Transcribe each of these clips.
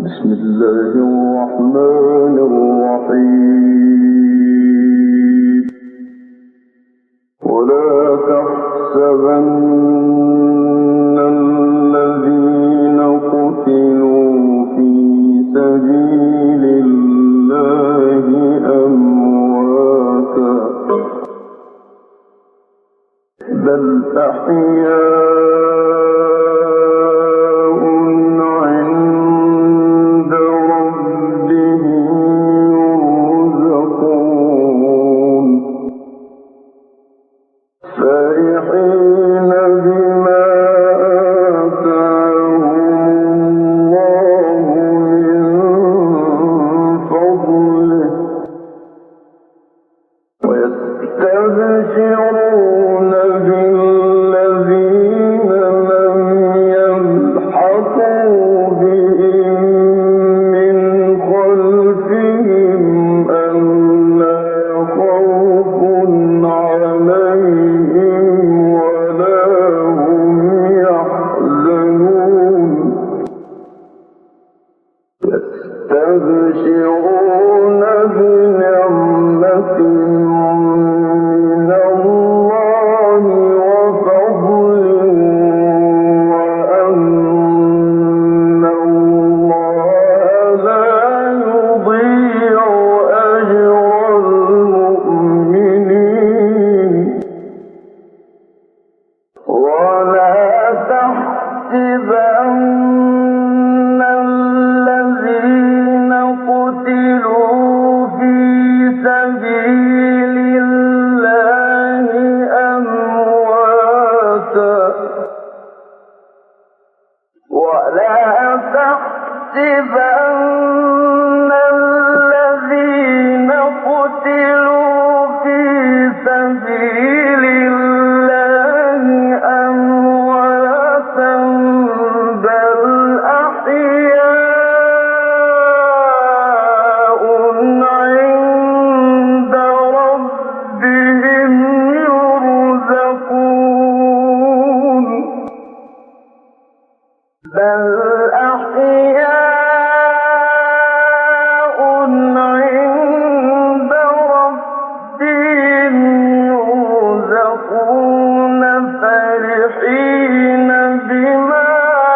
بسم الله الرحمن الرحيم ولا تحسبن الذين قتلوا في سبيل الله أمواتا بل أحياء عند ربهم يرزقون فرحين بما آتاهم الله من فضله ويستبشرون بالذين لم يلحقوا بهم من خلفهم ألا خوف عليهم ولا هم يحزنون يستبشرون بنعمة من الله وفضل وأن الله لا يضيع أجر المؤمنين ولا تحسبن الذين قتلوا في سبيل الله أمواتا ولا تحسبن الذين قتلوا في سبيل الله أمواتا بل أحياء عند ربهم يرزقون بل أحياء عند ربهم يرزقون فرحين بما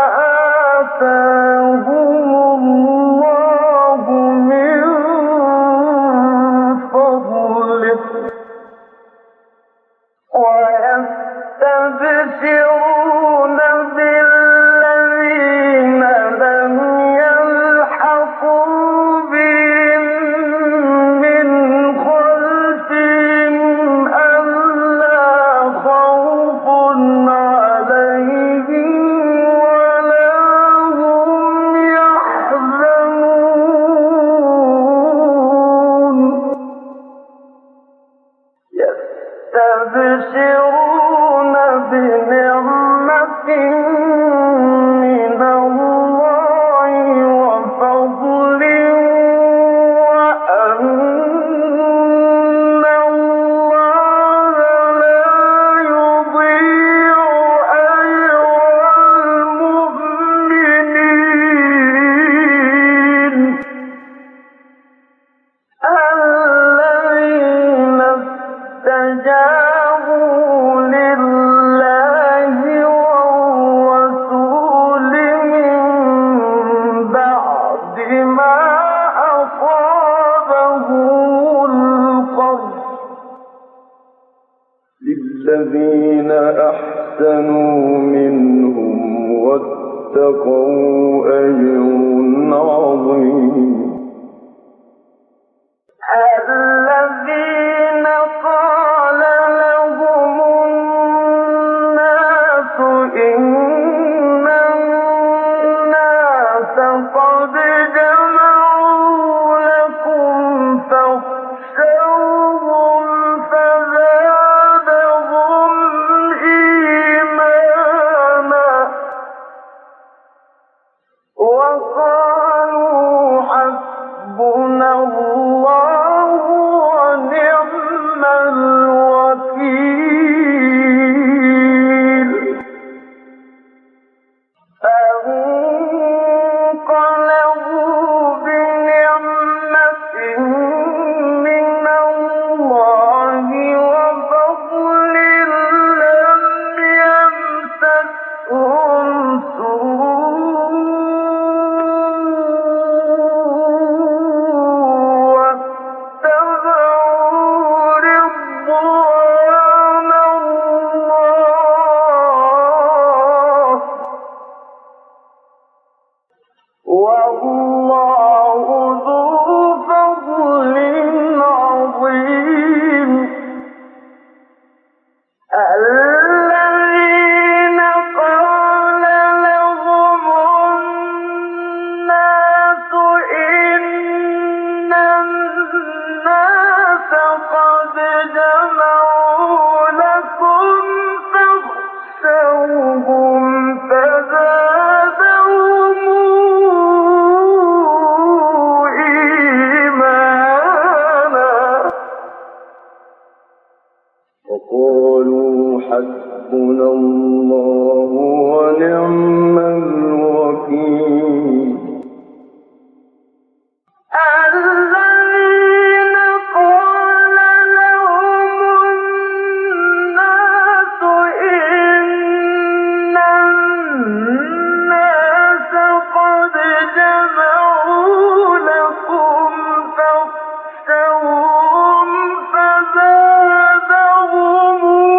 آتاهم الله من فضله ويستبشرون بالذين لم يلحقوا بهم من خلفهم ألا خوف عليهم ولا هم يحزنون يستبشرون بنعمة من الله وفضل وأن الله لا يضيع أجر المؤمنين الذين استجابوا لله والرسول من بعد ما أصابهم القرح للذين أحسنوا منهم واتقوا أجر عظيم الذين قال لهم الناس إن الناس قد جمعوا لكم فاخشوهم فزادهم إيمانا وقالوا حسبنا الله ونعم الوكيل فانقلبوا والله ذو فضل عظيم. الذين قال لهم الناس إن الناس قد جمعوا لكم فاخشوهم فزادهم إيمانا وقالوا حسبنا الله ونعم الوكيل. الذين قال لهم الناس إن الناس قد جمعوا لكم فاخشوهم فزادهم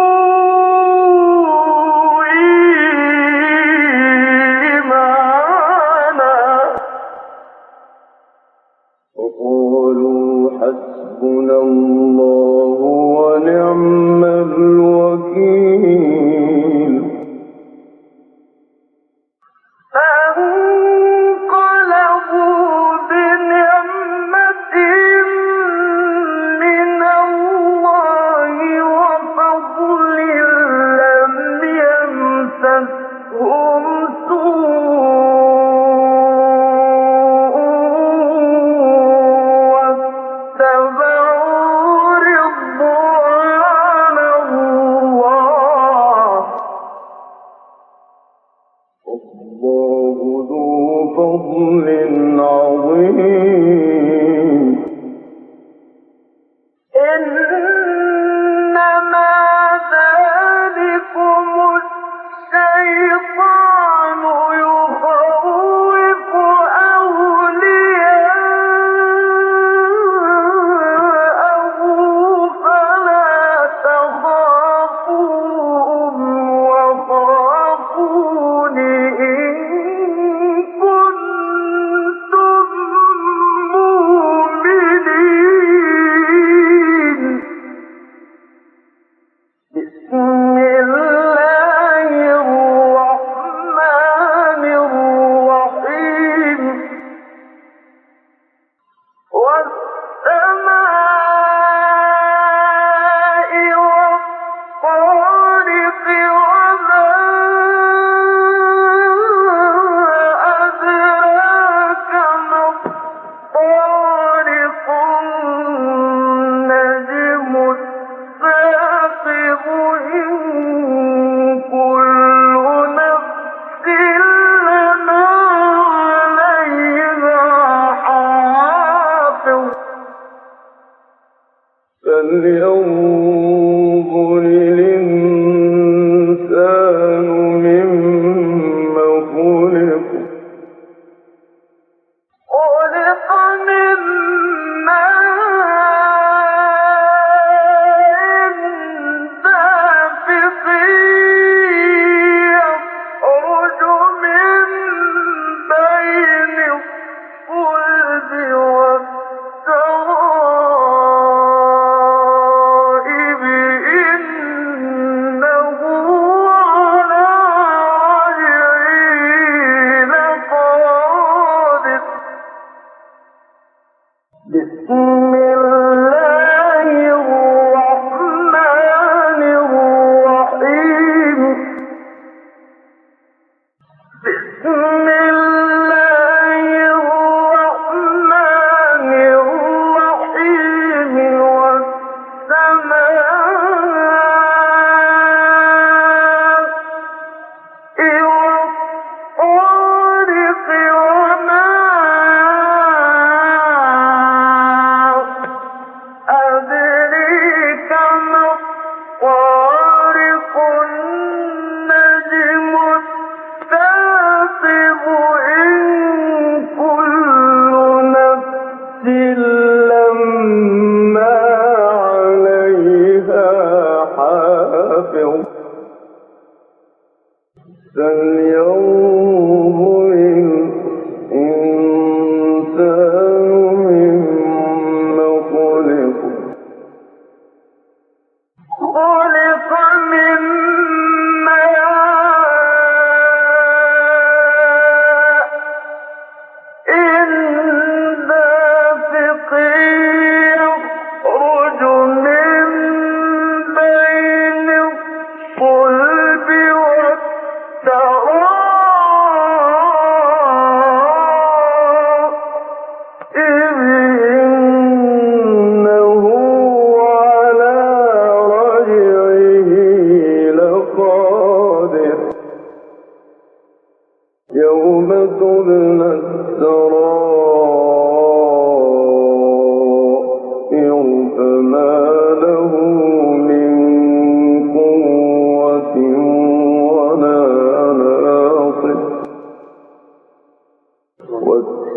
إيمانا وقالوا حسبنا الله ونعم الوكيل. فانقلبوا بنعمة من الله وفضل لم يمسسهم سوء واتبعوا رضوان الله والله ذو فضل عظيم. إنما ذلكم الشيطان يخوف أولياءه فلا تخافوهم وخافون إن كنتم مؤمنين. بسم الله الرحمن الرحيم. والسماء والطارق وما أدراك ما الطارق النجم الثاقب إن كل نفس لما عليها حافظ. فلينظر الإنسان مما خلق. خلق من ماء دافق يخرج من بين الصلب والترائب إنه على رجعه لقادر. بسم الله الرحمن الرحيم. بسم الله الرحمن الرحيم. والسماء والطارق وما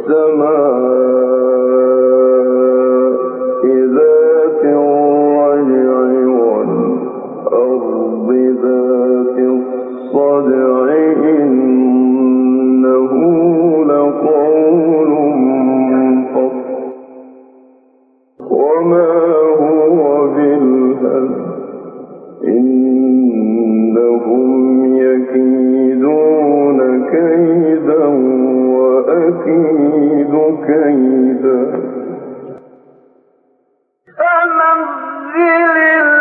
ذات الرجع والأرض ذات الصدع إنه لقول فصل وما هو بالهزل إنهم يكيدون كيدا وأكيد كيدا فمهل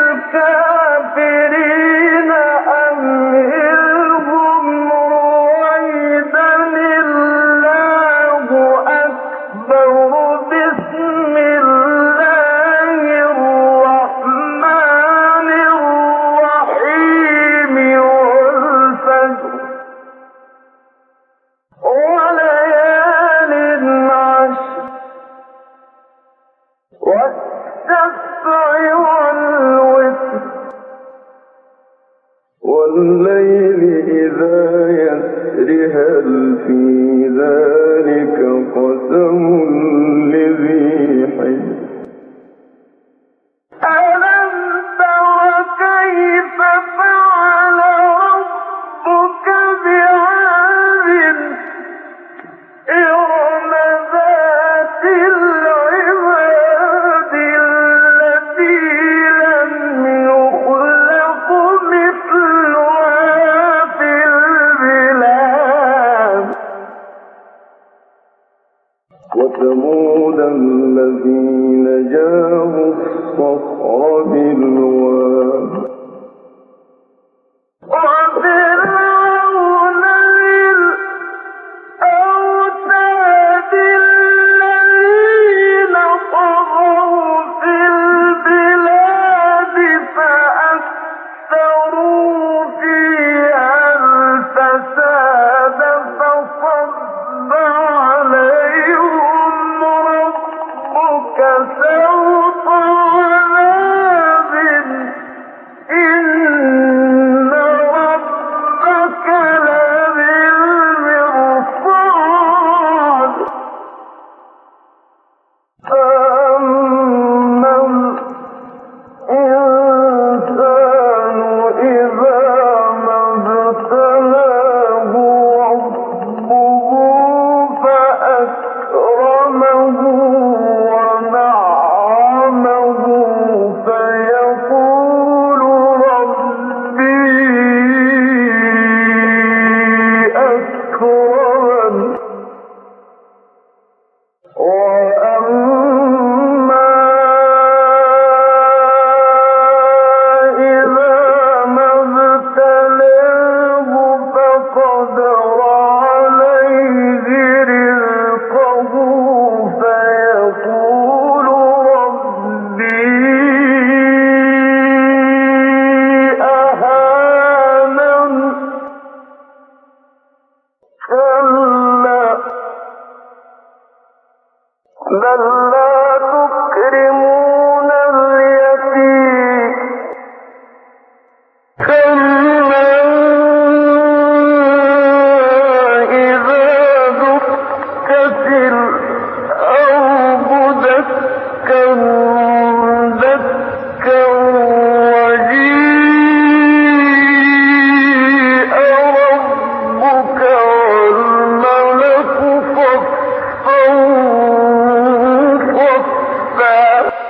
الكافرين أمهلهم رويدا الله أكبر بسم الله الرحمن الرحيم والفجر وليال عشر والشفع والوتر والليل إذا يسر هل في ذلك قسم لذي حجر ألم تر كيف فعل ربك بعاد إرم ذات العماد التي لم يخلق مثلها في البلاد وثمود الذين جابوا الصخر بالواد وفرعون ذي الأوتاد الذين طغوا في البلاد فأكثروا فيها الفساد فصب عليهم ربك سوط عذاب إن ربك لبالمرصاد فأما الإنسان إذا ما ابتلاه ربه فأكرمه ونعمه فيقول ربي أكرمن وأما إذا ما ابتلاه فقدر عليه رزقه فيقول ربي أهانن كلا بل لا تكرمون اليتيم كلا إذا دكت الأرض دكا دكا وجيء ربك والملك صفا صفا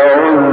عزى